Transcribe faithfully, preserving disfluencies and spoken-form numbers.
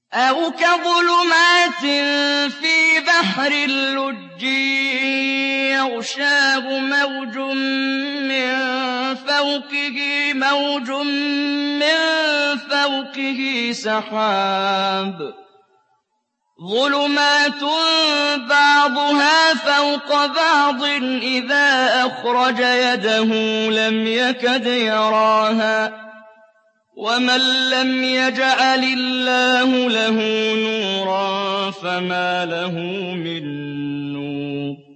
أَوْ كَظُلُمَاتٍ فِي بَحْرٍ لُّجٍّيٍّ يَغْشَاهُ مَوْجٌ مِّن فَوْقِهِ مَوْجٌ مِّن فَوْقِهِ سَحَابٌ ظُلُمَاتٌ بَعْضُهَا فَوْقَ بَعْضٍ إِذَا أَخْرَجَ يَدَهُ لَمْ يَكَدْ يَرَاهَا ۗ وَمَن لَّمْ يَجْعَلِ اللَّهُ لَهُ نُورًا فَمَا لَهُ مِن نُّورٍ